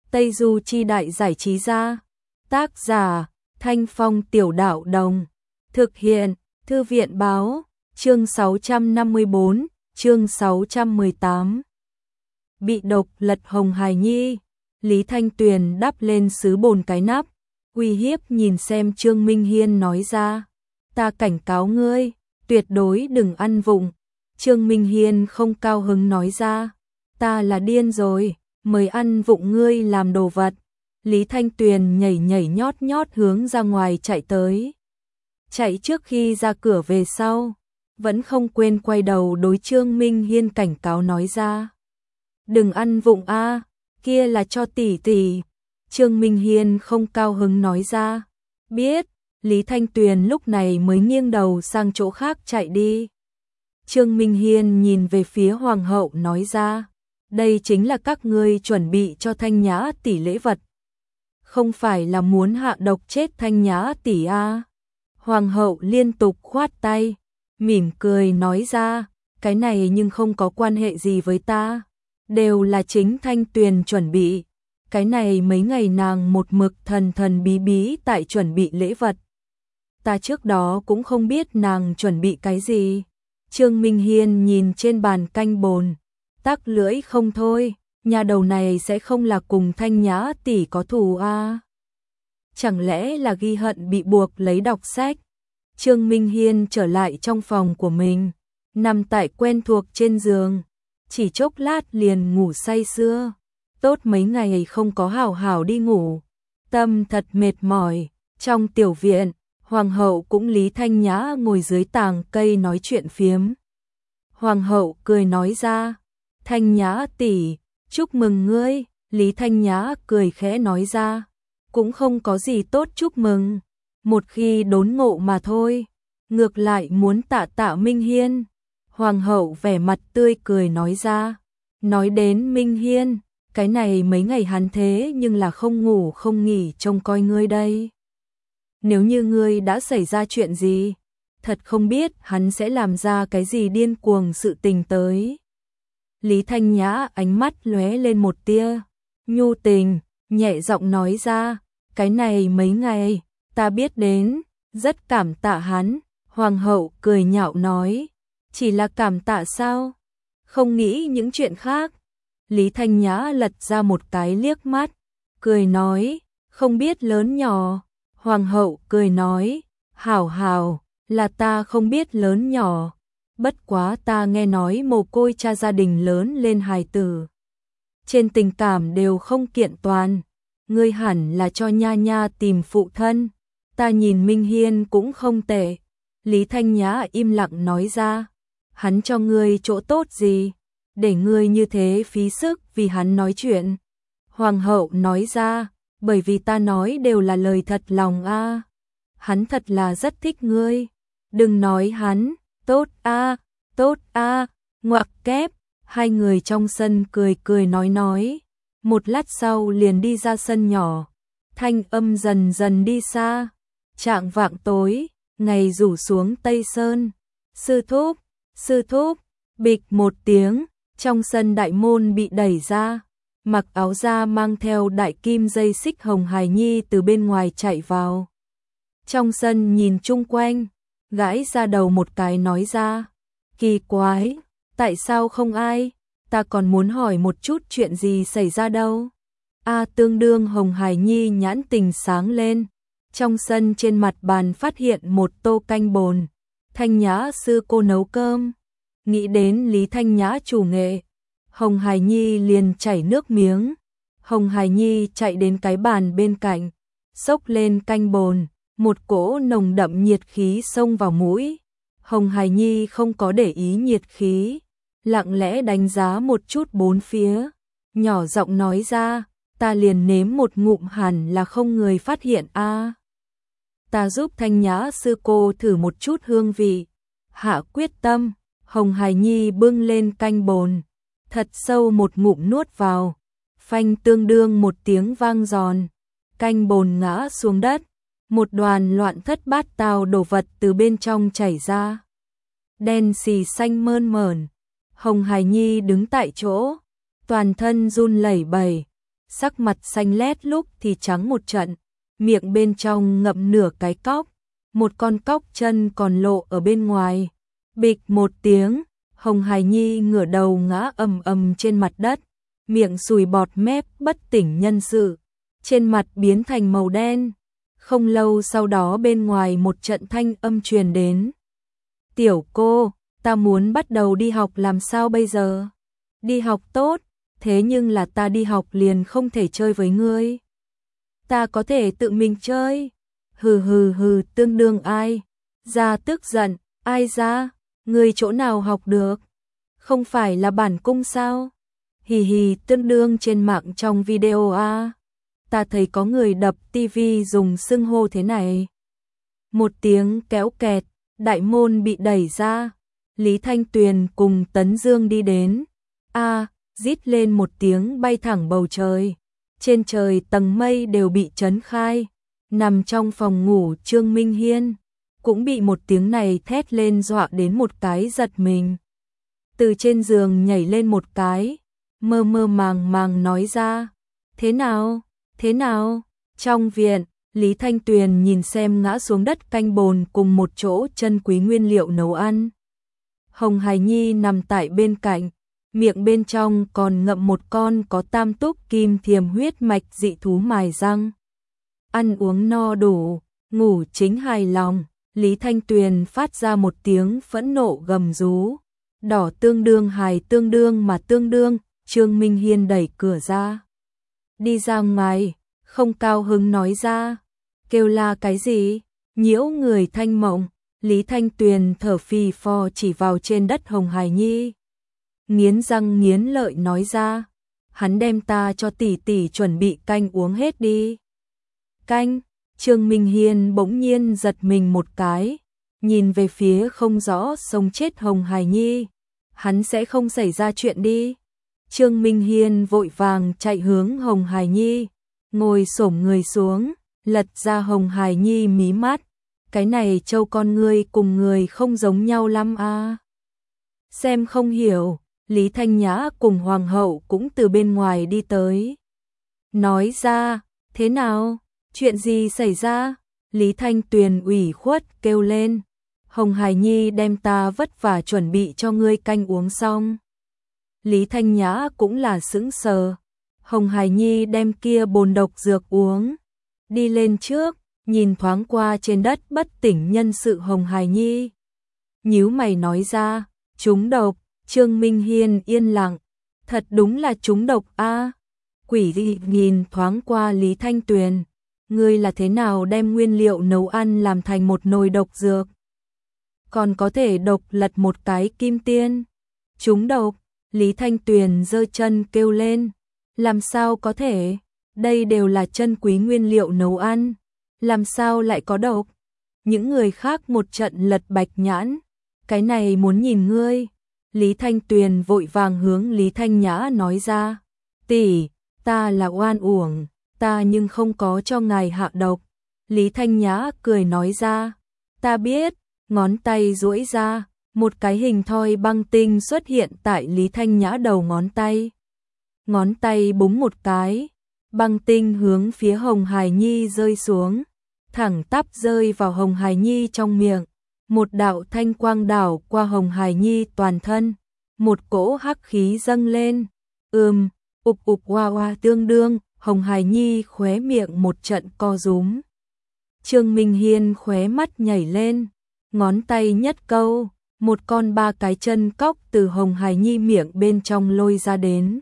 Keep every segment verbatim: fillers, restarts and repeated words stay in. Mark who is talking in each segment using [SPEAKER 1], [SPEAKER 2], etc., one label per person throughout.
[SPEAKER 1] Tây Du Chi Đại Giải Trí Gia. Tác giả, Thanh Phong Tiểu Đạo Đồng. Thực hiện, Thư viện Báo. Chương sáu trăm năm mươi bốn, chương sáu trăm mười tám. Bị độc lật Hồng Hải Nhi. Lý Thanh Tuyền đắp lên sứ bồn cái nắp, uy hiếp nhìn xem Trương Minh Hiên nói ra. Ta cảnh cáo ngươi, tuyệt đối đừng ăn vụng. Trương Minh Hiên không cao hứng nói ra. Ta là điên rồi, mời ăn vụng ngươi làm đồ vật. Lý Thanh Tuyền nhảy nhảy nhót nhót hướng ra ngoài chạy tới. Chạy trước khi ra cửa về sau, vẫn không quên quay đầu đối Trương Minh Hiên cảnh cáo nói ra. Đừng ăn vụng a, kia là cho tỷ tỷ. Trương Minh Hiên không cao hứng nói ra. Biết. Lý Thanh Tuyền lúc này mới nghiêng đầu sang chỗ khác chạy đi. Trương Minh Hiên nhìn về phía hoàng hậu nói ra. Đây chính là các ngươi chuẩn bị cho Thanh Nhã tỷ lễ vật. Không phải là muốn hạ độc chết Thanh Nhã tỷ a? Hoàng hậu liên tục khoát tay, mỉm cười nói ra. Cái này nhưng không có quan hệ gì với ta. Đều là chính Thanh Tuyền chuẩn bị. Cái này mấy ngày nàng một mực thần thần bí bí tại chuẩn bị lễ vật. Ta trước đó cũng không biết nàng chuẩn bị cái gì. Trương Minh Hiên nhìn trên bàn canh bồn, tắc lưỡi không thôi, nhà đầu này sẽ không là cùng Thanh Nhã tỷ có thù a? Chẳng lẽ là ghi hận bị buộc lấy đọc sách? Trương Minh Hiên trở lại trong phòng của mình, nằm tại quen thuộc trên giường, chỉ chốc lát liền ngủ say sưa. Tốt mấy ngày không có hảo hảo đi ngủ, tâm thật mệt mỏi. Trong tiểu viện, Hoàng hậu cũng Lý Thanh Nhã ngồi dưới tàng cây nói chuyện phiếm. Hoàng hậu cười nói ra. Thanh Nhã tỷ, chúc mừng ngươi. Lý Thanh Nhã cười khẽ nói ra. Cũng không có gì tốt chúc mừng, một khi đốn ngộ mà thôi. Ngược lại muốn tạ tạ Minh Hiên. Hoàng hậu vẻ mặt tươi cười nói ra. Nói đến Minh Hiên, cái này mấy ngày hắn thế nhưng là không ngủ không nghỉ trông coi ngươi đây. Nếu như ngươi đã xảy ra chuyện gì, thật không biết hắn sẽ làm ra cái gì điên cuồng sự tình tới. Lý Thanh Nhã ánh mắt lóe lên một tia nhu tình, nhẹ giọng nói ra. Cái này mấy ngày, ta biết đến, rất cảm tạ hắn. Hoàng hậu cười nhạo nói. Chỉ là cảm tạ sao? Không nghĩ những chuyện khác. Lý Thanh Nhã lật ra một cái liếc mắt, cười nói. Không biết lớn nhỏ. Hoàng hậu cười nói. Hảo hảo, là ta không biết lớn nhỏ. Bất quá ta nghe nói mồ côi cha gia đình lớn lên hài tử, trên tình cảm đều không kiện toàn. Ngươi hẳn là cho nha nha tìm phụ thân. Ta nhìn Minh Hiên cũng không tệ. Lý Thanh Nhã im lặng nói ra. Hắn cho ngươi chỗ tốt gì, để ngươi như thế phí sức vì hắn nói chuyện? Hoàng hậu nói ra. Bởi vì ta nói đều là lời thật lòng a. Hắn thật là rất thích ngươi. Đừng nói hắn. Tốt a, tốt a. Ngoặc kép. Hai người trong sân cười cười nói nói. Một lát sau liền đi ra sân nhỏ. Thanh âm dần dần đi xa. Trạng vạng tối, ngày rủ xuống Tây Sơn. Sư thúc, sư thúc. Bịch một tiếng, trong sân đại môn bị đẩy ra. Mặc áo da mang theo đại kim dây xích Hồng Hải Nhi từ bên ngoài chạy vào. Trong sân nhìn chung quanh, gãi ra đầu một cái nói ra. Kỳ quái, tại sao không ai? Ta còn muốn hỏi một chút chuyện gì xảy ra đâu. A tương đương Hồng Hải Nhi nhãn tình sáng lên. Trong sân trên mặt bàn phát hiện một tô canh bồn. Thanh Nhã sư cô nấu cơm. Nghĩ đến Lý Thanh Nhã chủ nghệ, Hồng Hải Nhi liền chảy nước miếng. Hồng Hải Nhi chạy đến cái bàn bên cạnh, xốc lên canh bồn, một cỗ nồng đậm nhiệt khí xông vào mũi. Hồng Hải Nhi không có để ý nhiệt khí, lặng lẽ đánh giá một chút bốn phía, nhỏ giọng nói ra. Ta liền nếm một ngụm hẳn là không người phát hiện a. Ta giúp Thanh Nhã sư cô thử một chút hương vị. Hạ quyết tâm, Hồng Hải Nhi bưng lên canh bồn, thật sâu một ngụm nuốt vào. Phanh tương đương một tiếng vang giòn, canh bồn ngã xuống đất. Một đoàn loạn thất bát tao đồ vật từ bên trong chảy ra. Đen xì xanh mơn mởn. Hồng Hải Nhi đứng tại chỗ, toàn thân run lẩy bẩy, sắc mặt xanh lét lúc thì trắng một trận, miệng bên trong ngậm nửa cái cóc, một con cóc chân còn lộ ở bên ngoài. Bịch một tiếng, Hồng Hải Nhi ngửa đầu ngã ầm ầm trên mặt đất, miệng sùi bọt mép bất tỉnh nhân sự, trên mặt biến thành màu đen. Không lâu sau đó bên ngoài một trận thanh âm truyền đến. Tiểu cô, ta muốn bắt đầu đi học làm sao bây giờ? Đi học tốt, thế nhưng là ta đi học liền không thể chơi với ngươi. Ta có thể tự mình chơi. Hừ hừ hừ, tương đương ai? Ra tức giận, ai ra? Ngươi chỗ nào học được? Không phải là bản cung sao? Hì hì, tương đương trên mạng trong video a. Ta thấy có người đập tivi dùng xưng hô thế này. Một tiếng kéo kẹt, đại môn bị đẩy ra. Lý Thanh Tuyền cùng Tấn Dương đi đến. A, rít lên một tiếng bay thẳng bầu trời. Trên trời tầng mây đều bị chấn khai. Nằm trong phòng ngủ Trương Minh Hiên cũng bị một tiếng này thét lên dọa đến một cái giật mình. Từ trên giường nhảy lên một cái, mơ mơ màng màng nói ra. Thế nào? Thế nào? Trong viện, Lý Thanh Tuyền nhìn xem ngã xuống đất canh bồn cùng một chỗ chân quý nguyên liệu nấu ăn. Hồng Hải Nhi nằm tại bên cạnh, miệng bên trong còn ngậm một con có tam túc kim thiềm huyết mạch dị thú mài răng. Ăn uống no đủ, ngủ chính hài lòng, Lý Thanh Tuyền phát ra một tiếng phẫn nộ gầm rú. Đỏ tương đương hài tương đương mà tương đương, Trương Minh Hiên đẩy cửa ra. Đi ra ngoài, không cao hứng nói ra. Kêu la cái gì? Nhiễu người thanh mộng. Lý Thanh Tuyền thở phì phò chỉ vào trên đất Hồng Hải Nhi. Nghiến răng nghiến lợi nói ra. Hắn đem ta cho tỷ tỷ chuẩn bị canh uống hết đi. Canh, Trương Minh Hiên bỗng nhiên giật mình một cái. Nhìn về phía không rõ sống chết Hồng Hải Nhi. Hắn sẽ không xảy ra chuyện đi. Trương Minh Hiên vội vàng chạy hướng Hồng Hải Nhi. Ngồi xổm người xuống, lật ra Hồng Hải Nhi mí mắt. Cái này trâu con ngươi cùng người không giống nhau lắm à. Xem không hiểu, Lý Thanh Nhã cùng Hoàng hậu cũng từ bên ngoài đi tới. Nói ra, thế nào? Chuyện gì xảy ra? Lý Thanh Tuyền ủy khuất kêu lên. Hồng Hải Nhi đem ta vất vả chuẩn bị cho ngươi canh uống xong. Lý Thanh Nhã cũng là sững sờ. Hồng Hải Nhi đem kia bồn độc dược uống. Đi lên trước, nhìn thoáng qua trên đất bất tỉnh nhân sự Hồng Hải Nhi. Nhíu mày nói ra, trúng độc. Trương Minh Hiên yên lặng. Thật đúng là trúng độc a. Quỷ dị nhìn thoáng qua Lý Thanh Tuyền. Ngươi là thế nào đem nguyên liệu nấu ăn làm thành một nồi độc dược? Còn có thể độc lật một cái kim tiên. Trúng độc, Lý Thanh Tuyền giơ chân kêu lên. Làm sao có thể? Đây đều là chân quý nguyên liệu nấu ăn. Làm sao lại có độc? Những người khác một trận lật bạch nhãn. Cái này muốn nhìn ngươi. Lý Thanh Tuyền vội vàng hướng Lý Thanh Nhã nói ra. Tỷ, ta là oan uổng, ta nhưng không có cho ngài hạ độc. Lý Thanh Nhã cười nói ra. Ta biết, ngón tay duỗi ra, một cái hình thoi băng tinh xuất hiện tại Lý Thanh Nhã đầu ngón tay. Ngón tay búng một cái, băng tinh hướng phía Hồng Hải Nhi rơi xuống, thẳng tắp rơi vào Hồng Hải Nhi trong miệng. Một đạo thanh quang đảo qua Hồng Hải Nhi toàn thân, một cỗ hắc khí dâng lên. Ừm, ục ục hoa hoa tương đương, Hồng Hải Nhi khóe miệng một trận co rúm. Trương Minh Hiên khóe mắt nhảy lên, ngón tay nhất câu, một con ba cái chân cóc từ Hồng Hải Nhi miệng bên trong lôi ra đến.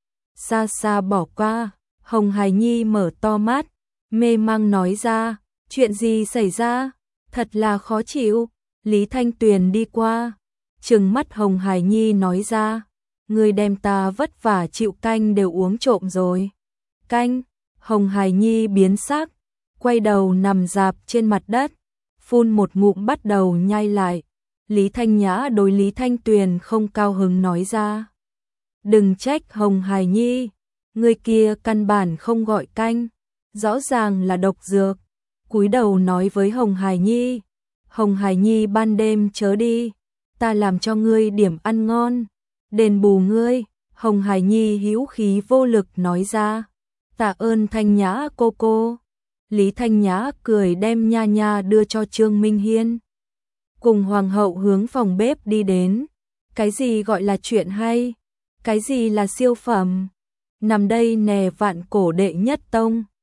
[SPEAKER 1] Xa xa bỏ qua, Hồng Hải Nhi mở to mắt, mê mang nói ra, chuyện gì xảy ra? Thật là khó chịu. Lý Thanh Tuyền đi qua, trừng mắt Hồng Hải Nhi nói ra, ngươi đem ta vất vả chịu canh đều uống trộm rồi. Canh, Hồng Hải Nhi biến sắc, quay đầu nằm dạp trên mặt đất, phun một ngụm bắt đầu nhai lại. Lý Thanh Nhã đối Lý Thanh Tuyền không cao hứng nói ra. Đừng trách Hồng Hải Nhi, người kia căn bản không gọi canh, rõ ràng là độc dược. Cúi đầu nói với Hồng Hải Nhi. Hồng Hải Nhi ban đêm chớ đi, ta làm cho ngươi điểm ăn ngon, đền bù ngươi. Hồng Hải Nhi hữu khí vô lực nói ra. Tạ ơn Thanh Nhã cô cô. Lý Thanh Nhã cười đem nha nha đưa cho Trương Minh Hiên. Cùng hoàng hậu hướng phòng bếp đi đến. Cái gì gọi là chuyện hay? Cái gì là siêu phẩm? Nằm đây nè vạn cổ đệ nhất tông.